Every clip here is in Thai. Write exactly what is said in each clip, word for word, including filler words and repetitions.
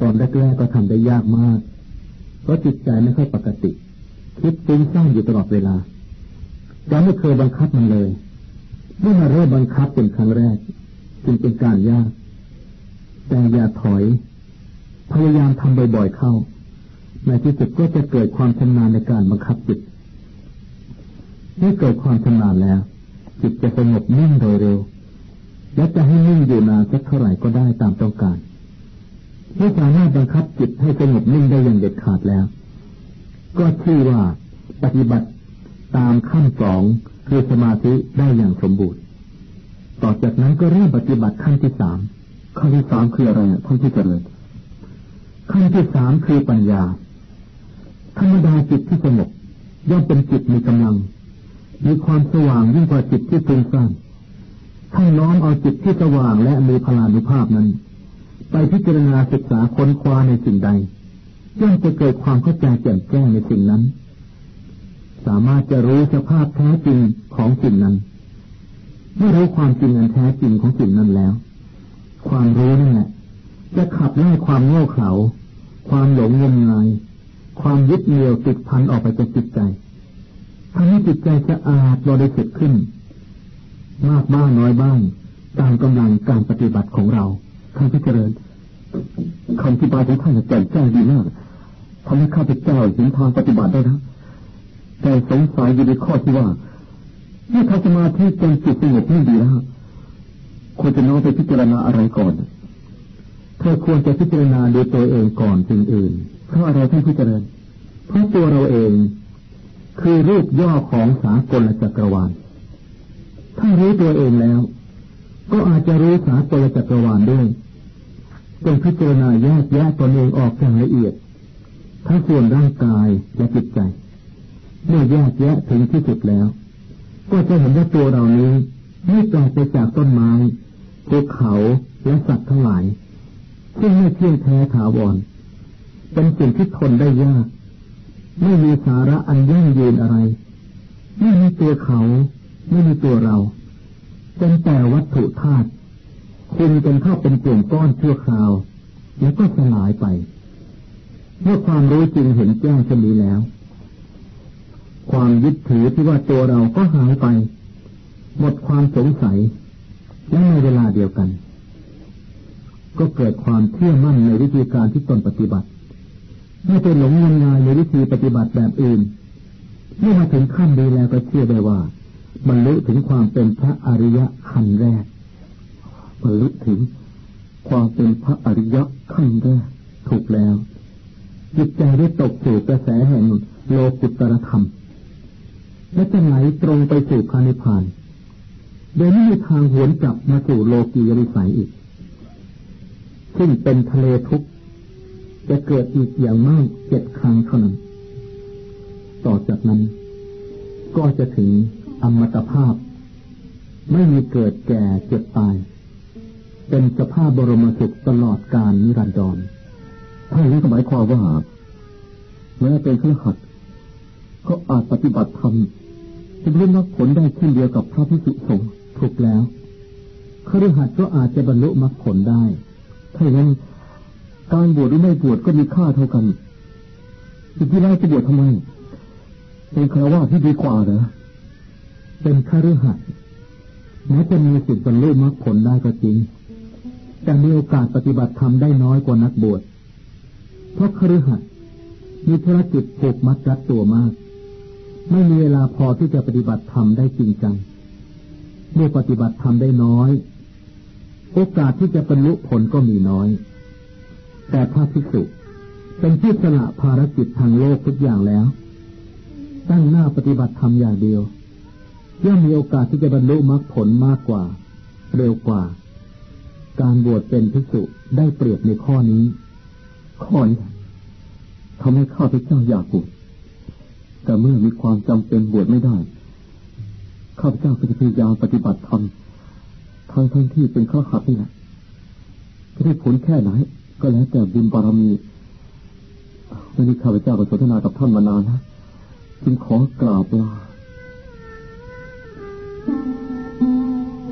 อนแรกๆก็ทำได้ยากมากเพราะจิตใจไม่ค่อยปกติคิดฟุ้งซ่านอยู่ตลอดเวลาเราไม่เคยบังคับมันเลยเมื่อมาเริ่มบังคับเป็นครั้งแรกจึงเป็นการยากแต่อย่าถอยพยายามทำบ่อยๆเข้าในที่สุดก็จะเกิดความชำนาญในการบังคับจิตเมื่อเกิดความชำนาญแล้วจิตจะสงบนิ่งโดยเร็วและจะให้นิ่งอยู่นานสักเท่าไหร่ก็ได้ตามต้องการเมื่อสามารถบังคับจิตให้สงบนิ่งได้อย่างเด็ดขาดแล้วก็ชื่อว่าปฏิบัติตามขั้นสองคือสมาธิได้อย่างสมบูรณ์ต่อจากนั้นก็เริ่มปฏิบัติขั้นที่สามขั้นที่สามคืออะไรท่านที่เจริญขั้นที่สามคือปัญญาธรรมดาจิตที่สงบย่อมเป็นจิตมีกำลังมีความสว่างยิ่งกว่าจิตที่ฟุ้งซ่านถ้าน้อมเอาจิตที่สว่างและมีพลานุภาพนั้นไปพิจารณาศึกษาค้นคว้าในสิ่งใดย่อมจะเกิดความเข้าใจแจ่มแจ้งในสิ่งนั้นสามารถจะรู้สภาพแท้จริงของสิ่งนั้นเมื่อรู้ความจริงอันแท้จริงของสิ่งนั้นแล้วความรู้นั่นแหละจะขับไล่ความโง่เขลาความหลงงมงายความยึดเหนี่ยวติดพันออกไปจากจิตใจทำให้จิตใจสะอาดบริสุทธิ์ขึ้นมากบ้างน้อยบ้างตามกำลังการปฏิบัติของเราท่านที่เจริญคำอธิบายของท่านแจ่มแจ้งดีมากทำให้ข้าพเจ้าเห็นทางปฏิบัติได้นะแต่สงสัยอยู่ในข้อที่ว่าเมื่อทำสมาธิจนจิตสงบนิ่งดีแล้วควรจะน้อมไปพิจารณาอะไรก่อนเธอควรจะพิจารณาดูตัวเองก่อนสิ่งอื่นเพราะอะไรท่านพิจารณาเพราะตัวเราเองคือรูปย่อของสากลจักรวาลถ้ารู้ตัวเองแล้วก็อาจจะรู้สากลจักรวาลด้วยจงพิจารณาแยกแยะตนเองออกอย่างละเอียดทั้งส่วนร่างกายและจิตใจเมื่อแยกแยะถึงที่สุดแล้วก็จะเห็นว่าตัวเรานี้ไม่แตกไปจากต้นไม้ภูเขาและสัตว์ทั้งหลายซึ่งไม่เที่ยงแท้ถาวรเป็นสิ่งที่ทนได้ยากไม่มีสาระอันยั่งยืนอะไรไม่มีตัวเขาไม่มีตัวเราเป็นแต่วัตถุธาตุคุณกันเข้าเป็นกลุ่มก้อนชั่วคราวแล้วก็สลายไปเมื่อความรู้จริงเห็นแจ้งเช่นนี้แล้วความยึดถือที่ว่าตัวเราก็หายไปหมดความสงสัยและในเวลาเดียวกันก็เกิดความเชื่อมั่นในวิธีการที่ตนปฏิบัติไม่ไปหลงงมงายในวิธีปฏิบัติแบบอื่นเมื่อมาถึงขั้นนี้แล้วก็เชื่อได้ว่าบรรลุถึงความเป็นพระอริยะขั้นแรกบรรลุถึงความเป็นพระอริยะขั้นแรกถูกแล้วจิตใจได้ตกสู่กระแสแห่งโลกุตตรธรรมและจะไหลตรงไปสู่พระนิพพานโดยไม่มีทางหวนกลับมาสู่โลกียวิสัยอีกซึ่งเป็นทะเลทุกข์จะเกิดอีกอย่างมากเจ็ดครั้งเท่านั้นต่อจากนั้นก็จะถึงอมตะภาพไม่มีเกิดแก่เจ็บตายเป็นสภาพบรมสุขตลอดกาลนิรันดรถ้าอย่างนี้ก็หมายความว่าแม้เป็นคฤหัสถ์ก็อาจปฏิบัติธรรมจะบรรลุผลได้เช่นเดียวกับพระภิกษุสงฆ์ถูกแล้วคฤหัสถ์ก็อาจจะบรรลุมรรคผลได้ถ้าอย่างนั้นการบวชหรือไม่บวชก็มีค่าเท่ากันสิ่งที่เราจะบวชทำไมเป็นฆราวาสที่ดีกว่าเหรอเป็นคฤหัสถ์แม้จะมีสิทธิ์บรรลุมรรคผลได้ก็จริงแต่มีโอกาสปฏิบัติธรรมได้น้อยกว่านักบวชเพราะคฤหัสถ์มีธุรกิจผูกมัดรัดตัวมากไม่มีเวลาพอที่จะปฏิบัติธรรมได้จริงจังเมื่อปฏิบัติธรรมได้น้อยโอกาสที่จะบรรลุผลก็มีน้อยแต่พระภิกษุเป็นผู้สละภารกิจทางโลกทุกอย่างแล้วตั้งหน้าปฏิบัติธรรมอย่างเดียวย่อมมีโอกาสที่จะบรรลุมรรคผลมากกว่าเร็วกว่าการบวชเป็นภิกษุได้เปรียบในข้อนี้ข้อนี้ทำให้ข้าพเจ้าอยากบวชแต่เมื่อมีความจำเป็นบวชไม่ได้ข้าพเจ้าก็จะพยายามปฏิบัติธรรมทั้งทั้งที่เป็นฆราวาสนี่แหละจะได้ผลแค่ไหนก็แล้วแต่บุญบารมีวันนี้ข้าพเจ้าก็สนทนากับท่านมานานนะจึงขอกราบลา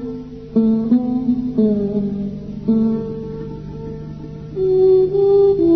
Mm-hmm.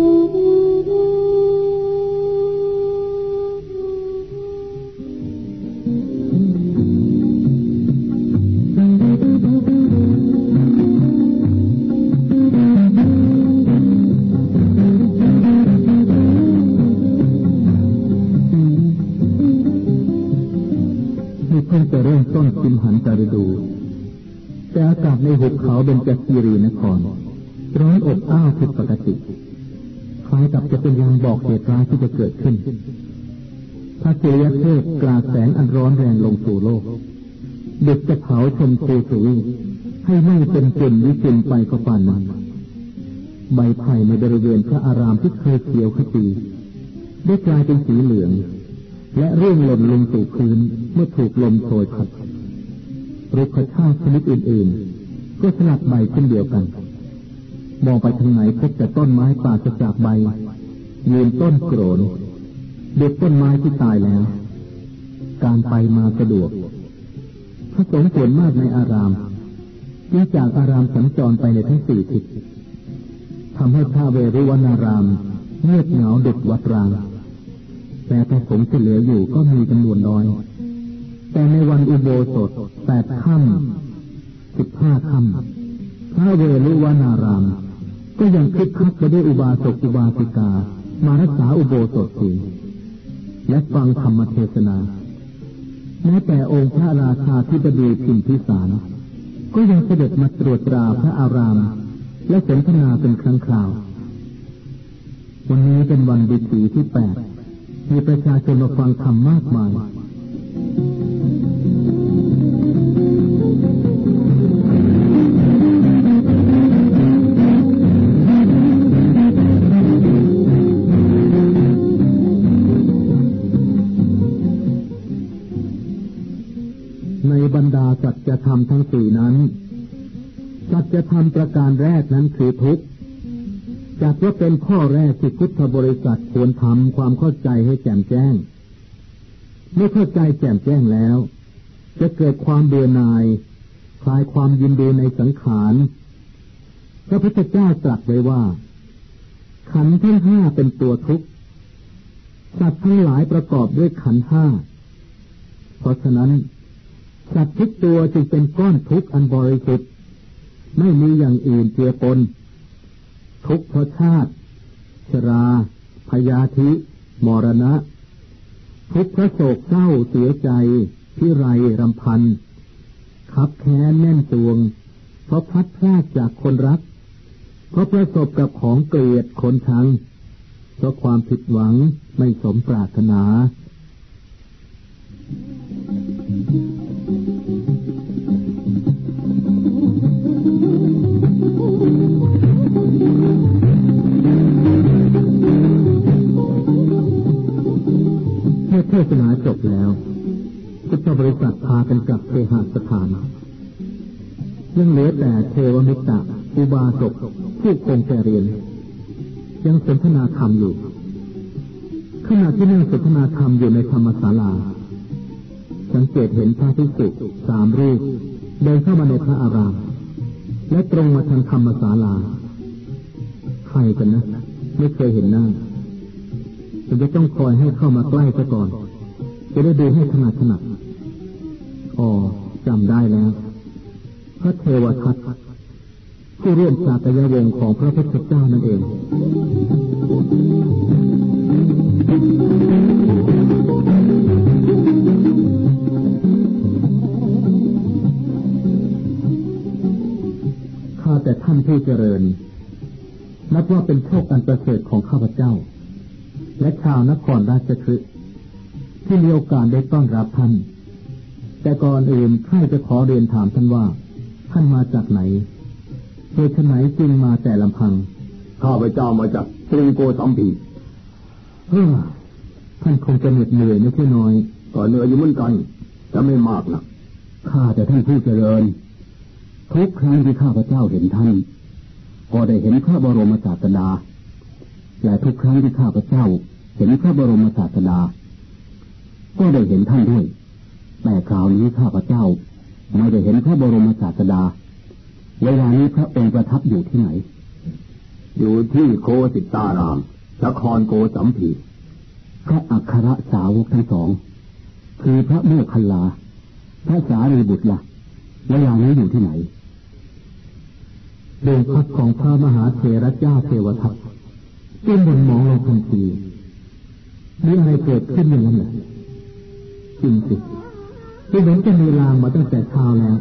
คิมหันตฤดูแต่อากาศในหุบเขาเบญจคีรีนครร้อนอบอ้าวผิดปกติคล้ายกับจะเป็นลางบอกเหตุร้ายที่จะเกิดขึ้นพระเจยเทพกราดแสงอันร้อนแรงลงสู่โลกเด็กจะเผาชมพูสุวิให้ไหม้เป็นกลิ่นวิจินไปก็ปานนั้นใบไผ่ในบริเวณพระอารามที่เคยเขียวขจีได้กลายเป็นสีเหลืองและร่วงหล่นลงสู่พื้นเมื่อถูกลมโชยพัดรุกขชาติชนิดอื่นๆก็สลัดใบเช่นเดียวกันมองไปทางไหนพบแต่ต้นไม้ป่าจากใบยืนต้นโกรนเด็กต้นไม้ที่ตายแล้วการไปมาสะดวกพระสงฆ์ส่วนมากในอารามจึงจากอารามสัญจรไปในทั้งสี่ทิศทำให้พระเวรุวนารามเงียบเหงาดุจวัดร้างแต่พระสงฆ์ที่เหลืออยู่ก็มีจำนวนน้อยแต่ในวันอุโบสถแปดค่ำสิบห้าค่ำพระเวรุวนารามก็ยังคึกคักไปด้วยอุบาสกอุบาสิกามารักษาอุโบสถศีลและฟังธรรมเทศนาแม้แต่องค์พระราชาธิบดีพิมพิสารก็ยังเสด็จมาตรวจตราพระอารามและสนทนาเป็นครั้งคราววันนี้เป็นวันดิถีที่แปดมีประชาชนมาฟังธรรมมากมายในบรรดาสัจธรรมทั้งสี่นั้นสัจธรรมประการแรกนั้นคือทุกข์จัดว่าเป็นข้อแรกที่พุทธบริษัทควรทำความเข้าใจให้แจ่มแจ้งเมื่อเข้าใจแจ่มแจ้งแล้วจะเกิดความเบื่อหน่ายคลายความยินดีในสังขารพระพุทธเจ้าตรัสไว้ว่าขันธ์ทั้งห้าเป็นตัวทุกข์สัตว์ทั้งหลายประกอบด้วยขันธ์ห้าเพราะฉะนั้นสัตว์ทุกตัวจึงเป็นก้อนทุกข์อันบริสุทธิ์ไม่มีอย่างอื่นเจือปนทุกข์เพราะชาติชราพยาธิมรณะทุกข์เพราะโศกเศร้าเสียใจพิไรรำพันคับแค้นแน่นตวงเพราะพลัดพรากจากคนรักเพราะประสบกับของเกลียดคนชังเพราะความผิดหวังไม่สมปรารถนาเมื่อเทศนาจบแล้วพุทธบริษัทพากันกลับเคหสถานยังเหลือแต่เทวมิตรอุบาสกผู้คงแก่เรียนยังสนทนาธรรมอยู่ขณะที่นั่งสนทนาธรรมอยู่ในธรรมศาลาสังเกตเห็นพระภิกษุสามรูปเดินเข้ามาในพระอารามและตรงมาทางธรรมศาลาใครกันนะไม่เคยเห็นหน้าฉันจะต้องคอยให้เข้ามาใกล้ซะก่อนจะได้ดูให้ถนัดถนัดอ๋อจำได้แล้วพระเทวทัตผู้ร่วมชาตยวงศ์ของพระพุทธเจ้านั่นเองข้าแต่ท่านผู้เจริญนับว่าเป็นโชคอันประเสริฐของข้าพเจ้าและชาวนครราชคฤห์ที่มีโอกาสได้ต้อนรับท่านแต่ก่อนอื่นข้าจะขอเรียนถามท่านว่าท่านมาจากไหนเหตุไหนจึงมาแต่ลำพังข้าพเจ้ามาจากกรุงโกสัมพีเฮ้อท่านคงจะเหน็ดเหนื่อยไม่ใช่น้อยก็เหนื่อยอยู่เหมือนกันจะไม่มากนะข้าแต่ท่านผู้เจริญทุกครั้งที่ข้าพเจ้าเห็นท่านก็ได้เห็นพระบรมศาสดาและทุกครั้งที่ข้าพเจ้าเห็นพระบรมศาสดาก็ได้เห็นท่านด้วยแต่คราวนี้ข้าพเจ้าไม่ได้เห็นพระบรมศาสดาเวลานี้พระองค์ประทับอยู่ที่ไหนอยู่ที่โคสิตารามนครโกสัมพีพระอัครสาวกทั้งสองคือพระโมคคัลลาพระสารีบุตรล่ะเวลานี้อยู่ที่ไหนดวงพักของพระมหาเถรเจ้าเทวทัตจึงบ่นมองลงทันทีมีอะไรเกิดขึ้นอย่างนั้นเหรอจริงสิที่เหมือนจะมีลางมาตั้งแต่เช้าแล้ว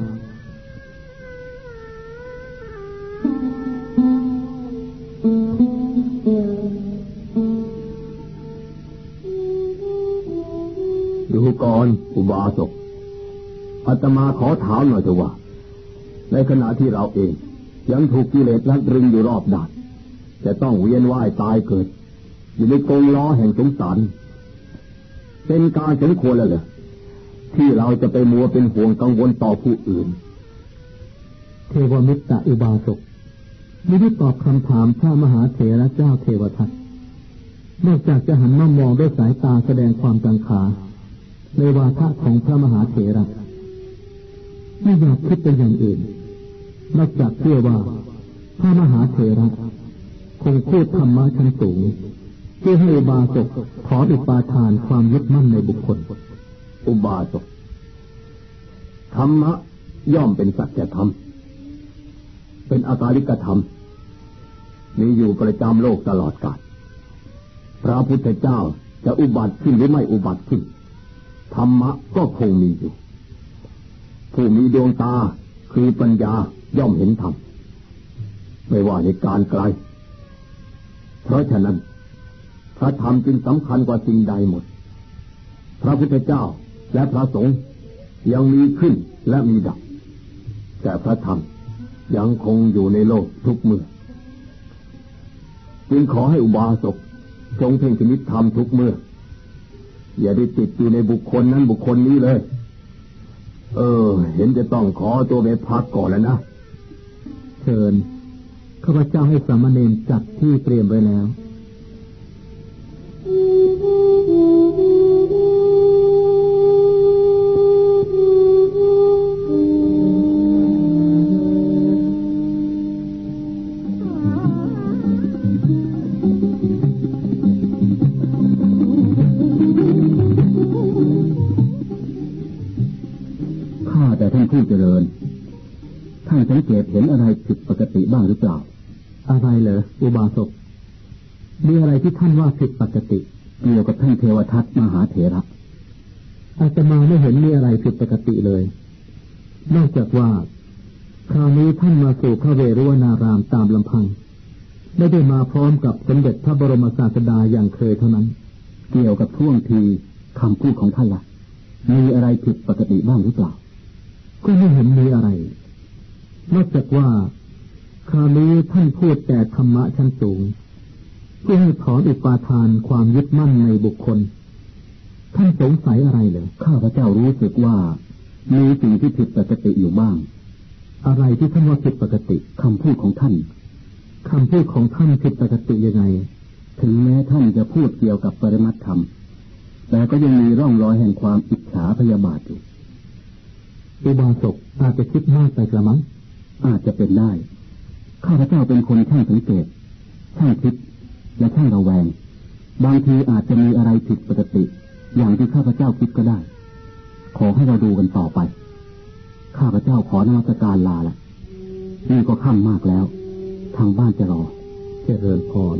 ดูก่อนอุบาสกอาตมาขอถามหน่อยเถอะว่าในขณะที่เราเองยังถูกกิเลสรัดรึงอยู่รอบด้านจะต้องเวียนว่ายตายเกิดอยู่ในกรงล้อแห่งสงสารเป็นการสมควรแล้วเหรอที่เราจะไปมัวเป็นห่วงกังวลต่อผู้อื่นเทวมิตรอุบาสกไม่ได้ตอบคำถามพระมหาเถระเจ้าเทวทัตนอกจากจะหันมามองด้วยสายตาแสดงความกังขาในวาทะของพระมหาเถระไม่อยากคิดเป็นอย่างอื่นนอกจากเชื่อว่าพระมหาเถระคงพูดธรรมะชั้นสูงเพื่อให้อุบาสกถอนอุปาทานความยึดมั่นในบุคคลอุบาสกธรรมะย่อมเป็นสัจธรรมเป็นอาการิกธรรมมีอยู่ประจำโลกตลอดกาลพระพุทธเจ้าจะอุบัติขึ้นหรือไม่อุบัติขึ้นธรรมะก็คงมีอยู่ผู้มีดวงตาคือปัญญาย่อมเห็นธรรมไม่ว่าในการไกลเพราะฉะนั้นพระธรรมจึงสำคัญกว่าสิ่งใดหมดพระพุทธเจ้าและพระสงฆ์ยังมีขึ้นและมีดับแต่พระธรรมยังคงอยู่ในโลกทุกเมื่อจึงขอให้อุบาสกจงเพ่งพินิจธรรมทุกเมื่ออย่าได้ติดอยู่ในบุคคลนั้นบุคคลนี้เลยเออเห็นจะต้องขอตัวไปพักก่อนแล้วนะเชิญข้าพเจ้าให้สามเณรจัดที่เตรียมไว้แล้วผู้เจริญท่านสังเกตเห็นอะไรผิดปกติบ้างหรือเปล่าอะไรเหรออุบาสกมีอะไรที่ท่านว่าผิดปกติเกี่ยวกับท่านเทวทัตมหาเถระอาตมาไม่เห็นมีอะไรผิดปกติเลยนอกจากว่าคราวนี้ท่านมาสู่พระเวรุวนารามตามลำพังไม่ได้มาพร้อมกับสมเด็จพระบรมศาสดาอย่างเคยเท่านั้นเกี่ยวกับท่วงทีคำพูดของท่านล่ะมีอะไรผิดปกติบ้างหรือเปล่าก็ไม่เห็นมีอะไรนอกจากว่าคราวนี้ท่านพูดแต่ธรรมะชั้นสูงเพื่อให้ถอนอุปาทานความยึดมั่นในบุคคลท่านสงสัยอะไรเหรอข้าพเจ้ารู้สึกว่ามีสิ่งที่ผิดปกติอยู่บ้างอะไรที่ท่านว่าผิดปกติคำพูดของท่านคำพูดของท่านผิดปกติยังไงถึงแม้ท่านจะพูดเกี่ยวกับปรมัตถธรรมแต่ก็ยังมีร่องรอยแห่งความอิจฉาพยาบาทอยู่อุบาสกอาจจะคิดมากไปกระมังอาจจะเป็นได้ข้าพเจ้าเป็นคนช่างสังเกตช่างคิดและช่างระแวงบางทีอาจจะมีอะไรผิดปกติอย่างที่ข้าพเจ้าคิดก็ได้ขอให้เราดูกันต่อไปข้าพเจ้าขอนมัสการลาละนี่ก็ค่ำมากแล้วทางบ้านจะรอเจริญพร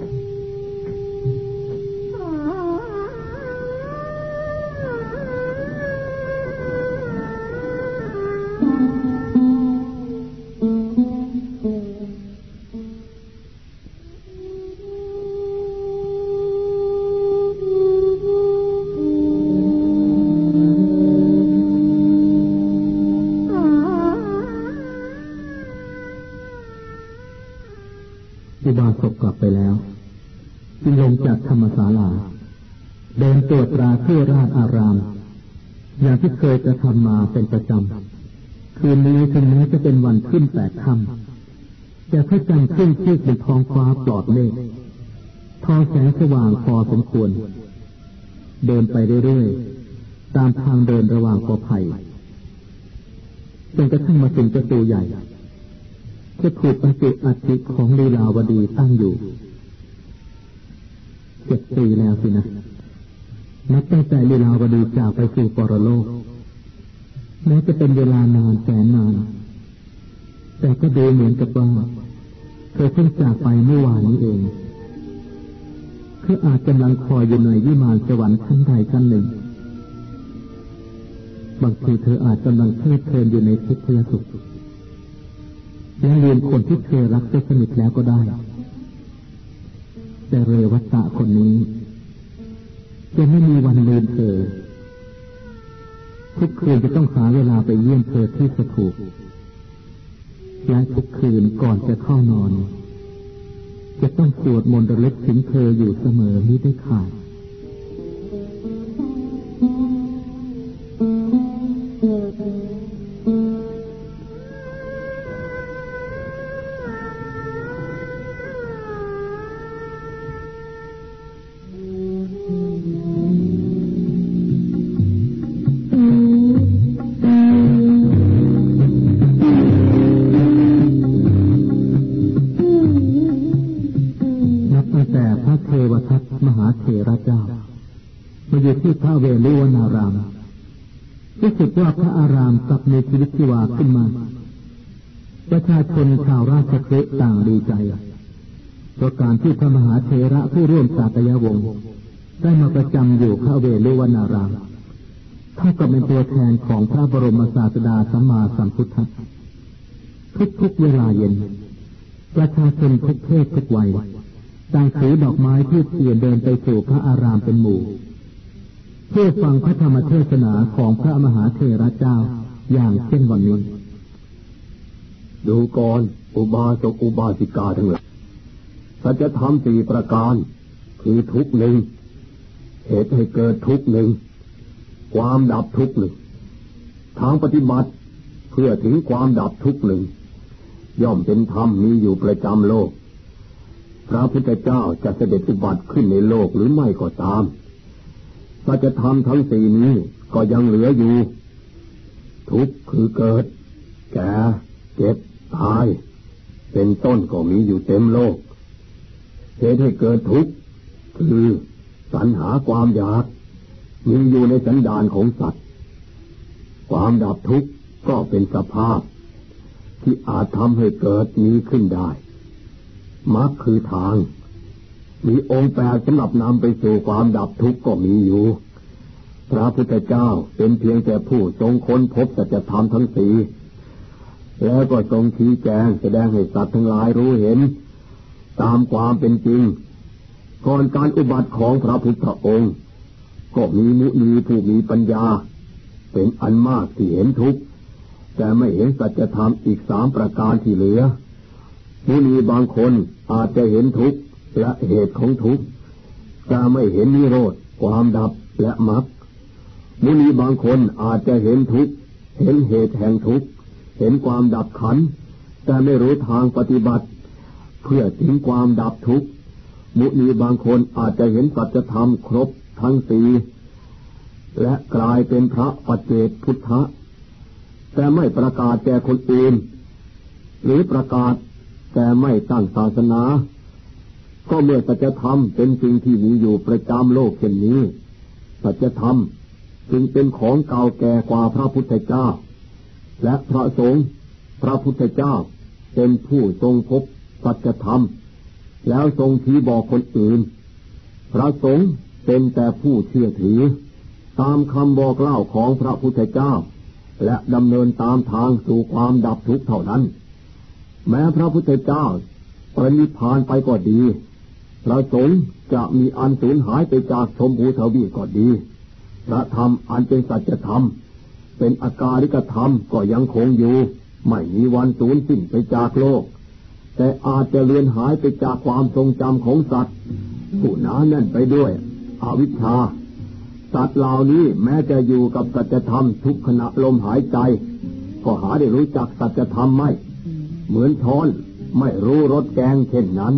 อุบาสกกลับไปแล้วจึงลงจากธรรมศาลาเดินตรวจตราทั่วราชอารามอย่างที่เคยกระทำมาเป็นประจำคืนนี้ถึงแม้จะเป็นวันขึ้นแปดค่ำแต่พระจันทร์ขึ้นชีพบนท้องฟ้าปลอดเมฆทองแสงสว่างพอสมควรเดินไปเรื่อยๆตามทางเดินระหว่างกอไผ่จนกระทั่งมาถึงประตูใหญ่จะถูกบรรจุอัฐิของลีลาวดีตั้งอยู่เจ็ดปีแล้วสินะนับตั้งแต่ลีลาวดีจากไปสู่ปรโลกแม้จะเป็นเวลานานแสนนานแต่ก็ดูเหมือนกับว่าเธอเพิ่งจากไปเมื่อวานนี้เองคืออาจกำลังคอยอยู่ในวิมานสวรรค์ชั้นใดชั้นหนึ่งบางทีเธออาจกำลังเพลิดเพลินอยู่ในทุกข์และสุขและลืมคนที่เธอรักได้สนิทแล้วก็ได้แต่เรวัตะคนนี้จะไม่มีวันลืมเธอทุกคืนจะต้องหาเวลาไปเยี่ยมเธอที่สถูปและทุกคืนก่อนจะเข้านอนจะต้องสวดมนต์ระลึกถึงเธออยู่เสมอมิได้ขาดเถระเจ้ามาอยู่ที่พระเวฬุวนารามรู้สึกว่าพระอารามกลับมีชีวิตชีวาขึ้นมาประชาชนชาวราชคฤห์ต่างดีใจเพราะการที่พระมหาเถระผู้ร่วมสากยวงศ์ได้มาประจำอยู่พระเวฬุวนารามเท่ากับเป็นตัวแทนของพระบรมศาสดาสัมมาสัมพุทธะทุกๆเวลาเย็นประชาชนทุกเพศทุกวัยต่างถือดอกไม้ที่เทียนเดินไปสู่พระอารามเป็นหมู่เพื่อฟังพระธรรมเทศนาของพระมหาเถระเจ้าอย่างเช่นวันนี้ดูก่อนอุบาสกอุบาสิกาทั้งหลายสัจธรรมสี่ประการคือทุกข์หนึ่งเหตุให้เกิดทุกข์หนึ่งความดับทุกข์หนึ่งทางปฏิบัติเพื่อถึงความดับทุกข์หนึ่งย่อมเป็นธรรมมีอยู่ประจำโลกพระพุทธเจ้าจะเสด็จอุบัติขึ้นในโลกหรือไม่ก็ตามสัจธรรมทั้งสี่นี้ก็ยังเหลืออยู่ทุกข์คือเกิดแก่เจ็บตายเป็นต้นก็มีอยู่เต็มโลกเหตุให้เกิดทุกข์คือตัณหาความอยากมีอยู่ในสันดานของสัตว์ความดับทุกข์ก็เป็นสภาพที่อาจทำให้เกิดมีขึ้นได้มรรคคือทางมีองค์แปดสำหรับนำไปสู่ความดับทุกข์ก็มีอยู่พระพุทธเจ้าเป็นเพียงแต่ผู้ทรงค้นพบสัจธรรมทั้งสี่แล้วก็ทรงชี้แจงแสดงให้สัตว์ทั้งหลายรู้เห็นตามความเป็นจริงก่อนการอุบัติของพระพุทธองค์ก็มีมุนีผู้มีปัญญาเป็นอันมากที่เห็นทุกข์แต่ไม่เห็นสัจธรรมอีกสามประการที่เหลือมุนีบางคนอาจจะเห็นทุกข์และเหตุของทุกข์แต่ไม่เห็นนิโรธความดับและมรรคมุนีบางคนอาจจะเห็นทุกข์เห็นเหตุแห่งทุกข์เห็นความดับขันธ์แต่ไม่รู้ทางปฏิบัติเพื่อถึงความดับทุกข์มุนีบางคนอาจจะเห็นสัจธรรมครบทั้งสี่และกลายเป็นพระปัจเจกพุทธะแต่ไม่ประกาศแก่คนอื่นหรือประกาศแต่ไม่ตั้งศาสนาก็เมื่อสัจธรรมเป็นสิ่งที่มีอยู่ประจำโลกเช่นนี้สัจธรรมจึงเป็นของเก่าแก่กว่าพระพุทธเจ้าและพระสงฆ์พระพุทธเจ้าเป็นผู้ทรงพบสัจธรรมแล้วทรงชี้บอกคนอื่นพระสงฆ์เป็นแต่ผู้เชื่อถือตามคำบอกเล่าของพระพุทธเจ้าและดำเนินตามทางสู่ความดับทุกข์เท่านั้นแม้พระพุทธเจ้าปรินิพพานไปก็ดีพระสงฆ์จะมีอันสูญหายไปจากชมพูทวีปก็ดีพระธรรมอันเป็นสัจธรรมเป็นอาการิกธรรมก็ยังคงอยู่ไม่มีวันสูญสิ้นไปจากโลกแต่อาจจะเลือนหายไปจากความทรงจำของสัตว์ผู้หนาแน่นไปด้วยอวิชชาสัตว์เหล่านี้แม้จะอยู่กับสัจธรรมทุกขณะลมหายใจก็หาได้รู้จักสัจธรรมไม่เหมือนช้อนไม่รู้รสแกงเช่นนั้น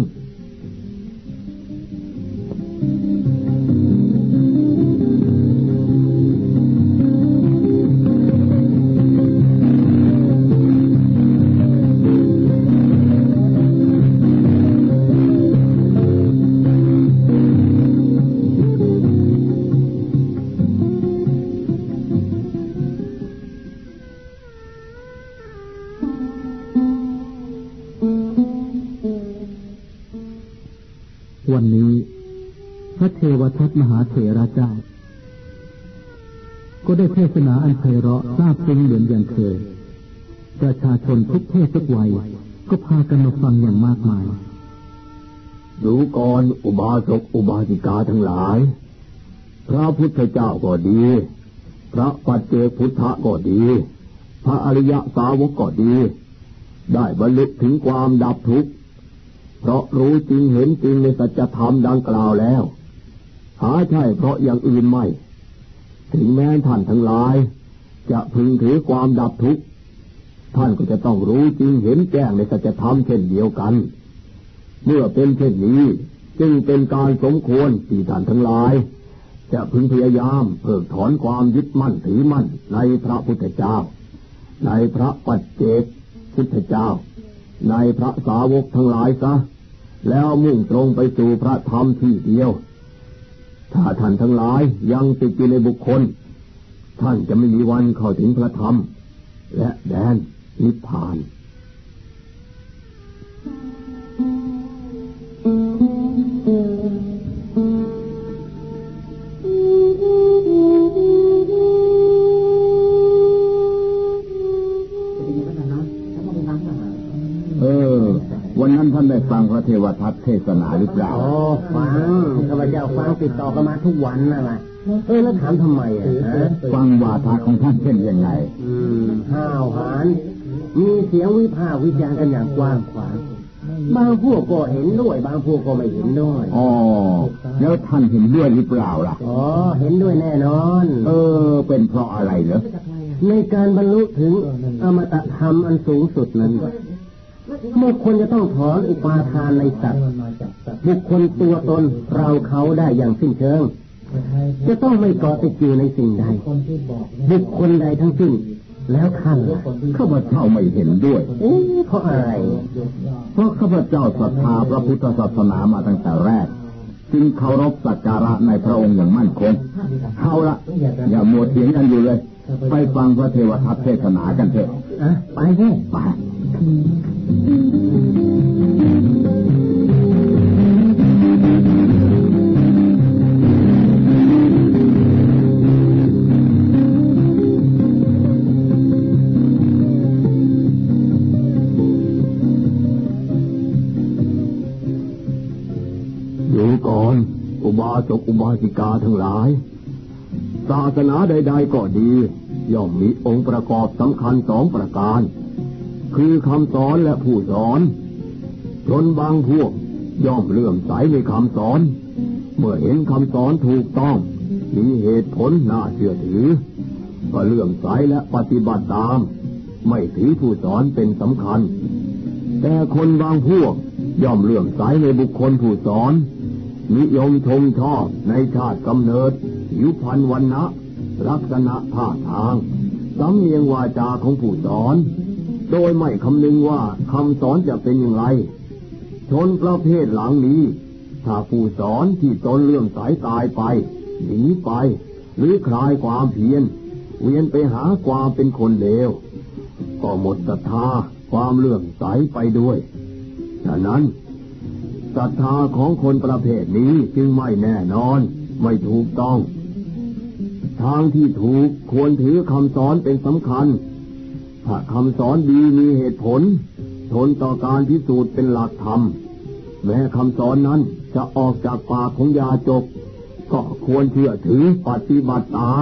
วันนี้พระเทวทัตมหาเถระเจ้าก็ได้เทศนาอันไพเราะซาบซึ้งเหมือนอย่างเคยประชาชนทุกเพศทุกวัยก็พากันมาฟังอย่างมากมายดูก่อนอุบาสกอุบาสิกาทั้งหลายพระพุทธเจ้าก็ดีพระปัจเจกพุทธะก็ดีพระอริยสาวกก็ดีได้บรรลุถึงความดับทุกข์เพราะรู้จริงเห็นจริงในสัจธรรมดังกล่าวแล้วหาใช่เพราะอย่างอื่นไม่ถึงแม้ท่านทั้งหลายจะพึงถือความดับทุกข์ท่านก็จะต้องรู้จริงเห็นแจ้งในสัจธรรมเช่นเดียวกันเมื่อเป็นเช่นนี้จึงเป็นการสมควรที่ท่านทั้งหลายจะพึงพยายามเพิกถอนความยึดมั่นถือมั่นในพระพุทธเจ้าในพระปัจเจกพุทธเจ้าในพระสาวกทั้งหลายซะแล้วมุ่งตรงไปสู่พระธรรมที่เดียวถ้าท่านทั้งหลายยังติดอยู่ในบุคคลท่านจะไม่มีวันเข้าถึงพระธรรมและแดนนิพพานเออวันนั้นท่านได้ฟังพระเทวทัตเทศนาหรือเปล่าอ๋อฟังข้าพเจ้าฟังติดต่อกันมาทุกวันนั่นแหละเออแล้วถามทำไมอ่ะฟังวาทะของท่านเช่นยังไงอืมห้าวหาญมีเสียงวิพากษ์วิจารณ์กันอย่างกว้างขวางบางพวกก็เห็นด้วยบางพวกก็ไม่เห็นด้วยอ๋อแล้วท่านเห็นด้วยหรือเปล่าล่ะอ๋อเห็นด้วยแน่นอนเออเป็นเพราะอะไรเหรอในการบรรลุถึงอมตะธรรมอันสูงสุดนั้นบุคคลจะต้องถอนอุปาทานในสัตว์บุคคลตัวตนเราเขาได้อย่างสิ้นเชิงจะต้องไม่เกาะติดอยู่ในสิ่งใดบุคคลใดทั้งสิ้นแล้วท่านข้าพเจ้าไม่เห็นด้วยเอ๊ะเพราะอะไรเพราะข้าพเจ้าศรัทธาพระพุทธศาสนามาตั้งแต่แรกจึงเคารพสักการะในพระองค์อย่างมั่นคงเอาละอย่ามัวเถียงกันอยู่เลยไปฟังพระเทวทัตเทศนากันเถอะอ่ะไปเถอะไปอุบาสกอุบาสิกาทั้งหลายศาสนาใดๆก็ดีย่อมมีองค์ประกอบสำคัญสองประการคือคำสอนและผู้สอนชนบางพวกย่อมเลื่อมใสในคำสอนเมื่อเห็นคำสอนถูกต้องมีเหตุผลน่าเชื่อถือก็เลื่อมใสและปฏิบัติตามไม่ถือผู้สอนเป็นสำคัญแต่คนบางพวกย่อมเลื่อมใสในบุคคลผู้สอนนิยมชมชอบในชาติกำเนิดผิวพรรณวรรณะลักษณะท่าทางสำเนียงวาจาของผู้สอนโดยไม่คำนึงว่าคำสอนจะเป็นอย่างไรชนประเภทหลังนี้ถ้าผู้สอนที่ตนเลื่อมใสตายไปหนีไปหรือคลายความเพียรเวียนไปหาความเป็นคนเลวก็หมดศรัทธาความเลื่อมใสไปด้วยฉะนั้นศรัทธาของคนประเภทนี้จึงไม่แน่นอนไม่ถูกต้องทางที่ถูกควรถือคำสอนเป็นสำคัญถ้าคำสอนดีมีเหตุผลทนต่อการพิสูจน์เป็นหลักธรรมแม้คำสอนนั้นจะออกจากปากของยาจกก็ควรเชื่อถือปฏิบัติตาม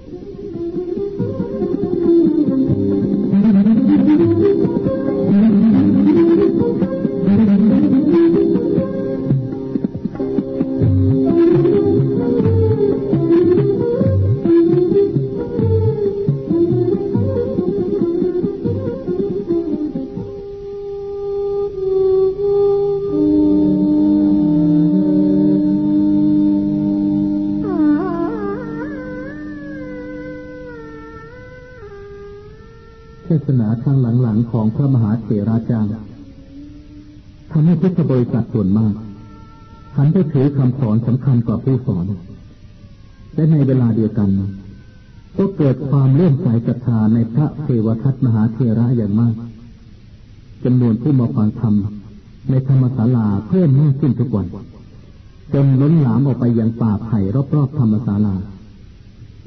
เทศนาทางหลังๆของพระมหาเถราจารย์ทำให้พุทธบริษัทส่วนมากหันไปถือคำสอนสำคัญกว่าผู้สอนและในเวลาเดียวกันก็เกิดความเลื่อมใสศรัทธาในพระเทวทัตมหาเถระอย่างมากจำนวนผู้มาฟังธรรมในธรรมศาลาเพิ่มมากขึ้นทุกวันจนล้นหลามออกไปยังป่าไผ่รอบๆธรรมศาลา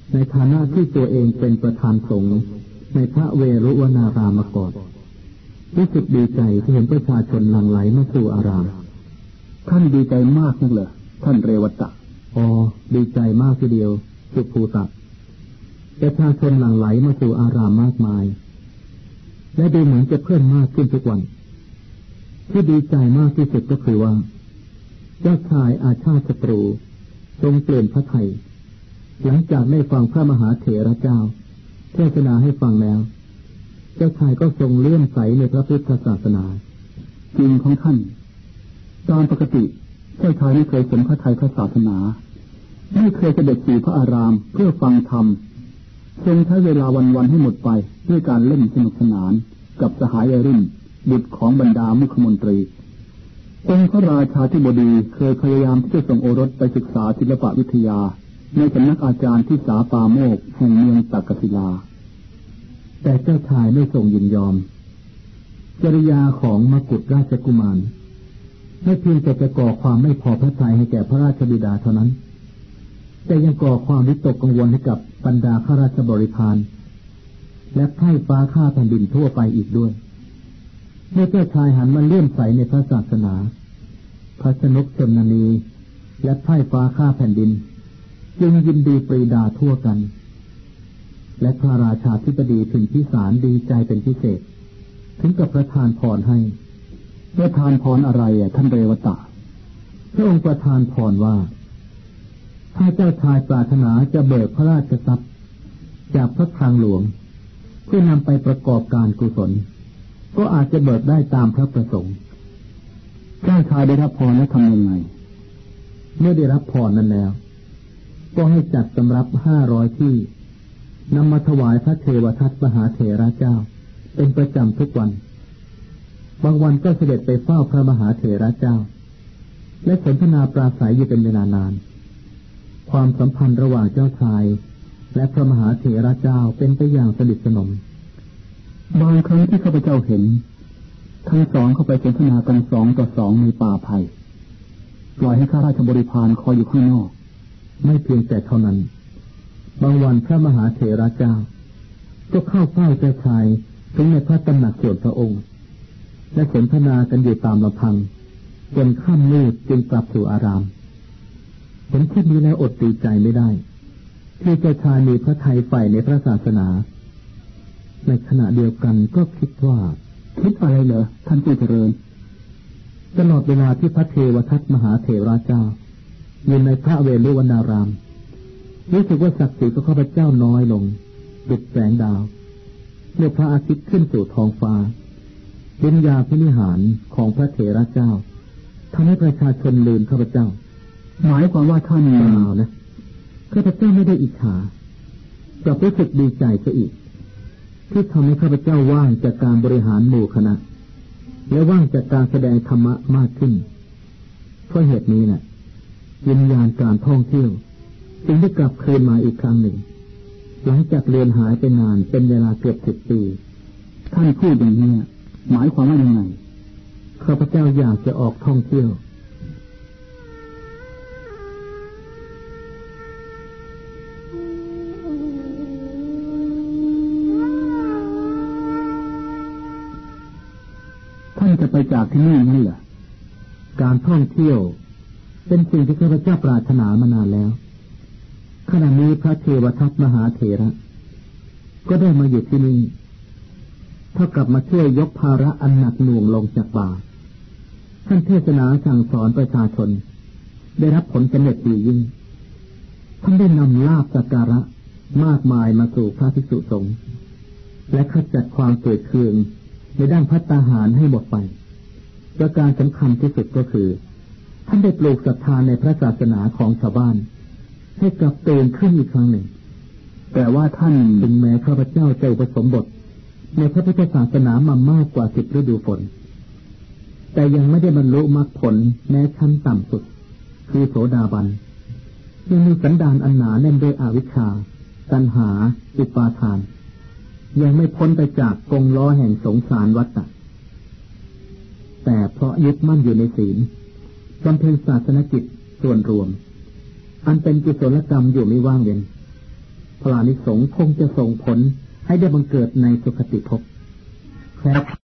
ในฐานะที่ตัวเองเป็นประธานสงฆ์ในพระเวรุวนารามมาก่อนรู้สึกดีใจที่เห็นประชาชนหลั่งไหลมาสู่อารามท่านดีใจมากนักเหรอท่านเรวัตะอ๋อดีใจมากทีเดียวสุภูตะประชาชนหลั่งไหลมาสู่อารามมากมายและดูเหมือนจะเพิ่มมากขึ้นทุกวันที่ดีใจมากที่สุดก็คือว่าเจ้าชายอาชาติศัตรูทรงเปลี่ยนพระทัยหลังจากได้ฟังพระมหาเถระเจ้าเทศนาให้ฟังแล้วเจ้าชายก็ทรงเลื่อมใสในพระพุทธศาสนาจริงของท่านตามปกติเจ้าชายไม่เคยสนพระทัยพระศาสนาไม่เคยเสด็จสู่พระอารามเพื่อฟังธรรมทรงใช้เวลาวันๆให้หมดไปด้วยการเล่นสนุกสนานกับสหายอรินบุตรของบรรดามุขมนตรีองค์พระราชาธิบดีเคยพยายามที่จะส่งโอรสไปศึกษาศิลปวิทยาในสำนักอาจารย์ที่สาปาโมกแห่งเมืองตักกศิลาแต่เจ้าชายไม่ทรงยินยอมจริยาของมกุฎราชกุมารไม่เพียงแต่จะก่อความไม่พอพระทัยให้แก่พระราชบิดาเท่านั้นแต่ยังก่อความวิตกกังวลให้กับบรรดาข้าราชบริพารและไพร่ฟ้าข้าแผ่นดินทั่วไปอีกด้วยเมื่อเจ้าชายหันมาเลื่อมใสในพระศาสนาพระชนกชนนีและไพร่ฟ้าข้าแผ่นดินจึงยินดีปรีดาทั่วกันและพระราชาธิบดีถึงพิสารดีใจเป็นพิเศษถึงกับประทานพรให้ประทานพรอะไรอ่ะท่านเรวตะพระองค์ประทานพรว่าถ้าเจ้าชายปรารถนาจะเบิกพระราชทรัพย์จากพระคลังหลวงเพื่อนำไปประกอบการกุศลก็อาจจะเบิกได้ตามพระประสงค์เจ้าชายได้รับพรแล้วทำยังไงเมื่อได้รับพรนั้นแล้วก็ให้จัดสำรับห้าร้อยที่นำมาถวายพระเทวทัตมหาเถระเจ้าเป็นประจำทุกวันบางวันก็เสด็จไปเฝ้าพระมหาเถระเจ้าและสนทนาปราศัยอยู่เป็นเวลานานความสัมพันธ์ระหว่างเจ้าชายและพระมหาเถระเจ้าเป็นไปอย่างสนิทสนมบางครั้งที่ข้าพเจ้าเห็นทั้งสองเข้าไปสนทนากันสองต่อสองในป่าไผ่ปล่อยให้ข้าราชบริพารคอยอยู่ข้างนอกไม่เพียงแต่เท่านั้นบางวันพระมหาเถระเจ้าก็เข้าเฝ้าเจ้าชายถึงในพระตำหนักส่วนพระองค์และสนทนากันอยู่ตามลำพังจนค่ำมืดจึงกลับสู่อารามเห็นเช่นนี้แล้วอดดีใจไม่ได้ที่เจ้าชายมีพระทัยใฝ่ในพระศาสนาในขณะเดียวกันก็คิดว่าคิดอะไรเหรอท่านผู้เจริญตลอดเวลาที่พระเทวทัตมหาเถระเจ้าอยู่ในพระเวรุวนารามรู้สึกว่าศักดิ์ศรีของข้าพเจ้าน้อยลงดุจแสงดาวเมื่อพระอาทิตย์ขึ้นสู่ท้องฟ้าวิญญาณพินิหารของพระเถระเจ้าทำให้ประชาชนลืมข้าพเจ้าหมายความว่าท่านเปล่านะข้าพเจ้าไม่ได้อิจฉาแต่รู้สึกดีใจซะอีกที่ทำให้ข้าพเจ้าว่างจากการบริหารหมู่คณะและว่างจากการแสดงธรรมะมากขึ้นเพราะเหตุนี้น่ะวิญญาณการท่องเที่ยวจึงได้กลับคืนมาอีกครั้งหนึ่งหลังจากเลือนหายไปนานเป็นเวลาเกือบสิบปีท่านพูดอย่างนี้หมายความว่ายังไงข้าพเจ้าอยากจะออกท่องเที่ยวท่านจะไปจากที่นี่นั่นเหรอการท่องเที่ยวเป็นสิ่งที่ข้าพเจ้าปรารถนามานานแล้วขณะนี้พระเทวทัตมหาเถระก็ได้มาอยู่ที่นี่เท่ากับมาช่วยยกภาระอันหนักหน่วงลงจากบ่าท่านเทศนาสั่งสอนประชาชนได้รับผลสำเร็จดียิ่งท่านได้นำลาภสักการะมากมายมาสู่พระภิกษุสงฆ์และขจัดความเกลียดเคืองในด้านภัตตาหารให้หมดไปประการสำคัญที่สุดก็คือท่านได้ปลูกศรัทธาในพระศาสนาของชาวบ้านให้กลับตื่นขึ้นอีกครั้งหนึ่งแต่ว่าท่านถึงแม้ข้าพเจ้าจะอุปสมบทในพระพุทธศาสนามามากกว่าสิบฤดูฝนแต่ยังไม่ได้บรรลุมรรคผลแม้ชั้นต่ำสุดคือโสดาบันยังมีสันดานอันหนาแน่นด้วยอวิชชาตัณหาอุปาทานยังไม่พ้นไปจากกงล้อแห่งสงสารวัฏฏะแต่เพราะยึดมั่นอยู่ในศีลบำเพ็ญศาสนกิจส่วนรวมอันเป็นกุศลกรรมอยู่ไม่ว่างเว้นพลานิสงส์คงจะส่งผลให้ได้บังเกิดในสุคติภพ